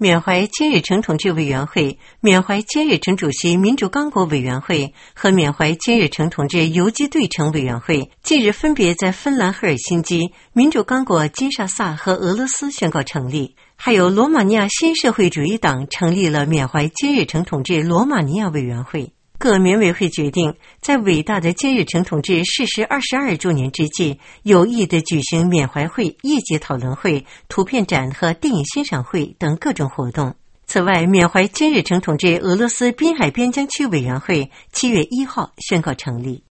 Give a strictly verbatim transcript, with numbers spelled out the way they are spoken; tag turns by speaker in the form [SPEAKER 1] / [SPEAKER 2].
[SPEAKER 1] 缅怀金日成同志委员会、缅怀金日成主席民主刚果委员会和缅怀金日成同志游击队成委员会近日分别在芬兰赫尔辛基、民主刚果金沙萨和俄罗斯宣告成立。还有罗马尼亚新社会主义党成立了缅怀金日成同志罗马尼亚委员会。各缅委会决定在伟大的金日成同志逝世二十二周年之际，有意地举行缅怀会、业界讨论会、图片展和电影欣赏会等各种活动。此外，缅怀金日成同志俄罗斯滨海边疆区委员会七月一号宣告成立。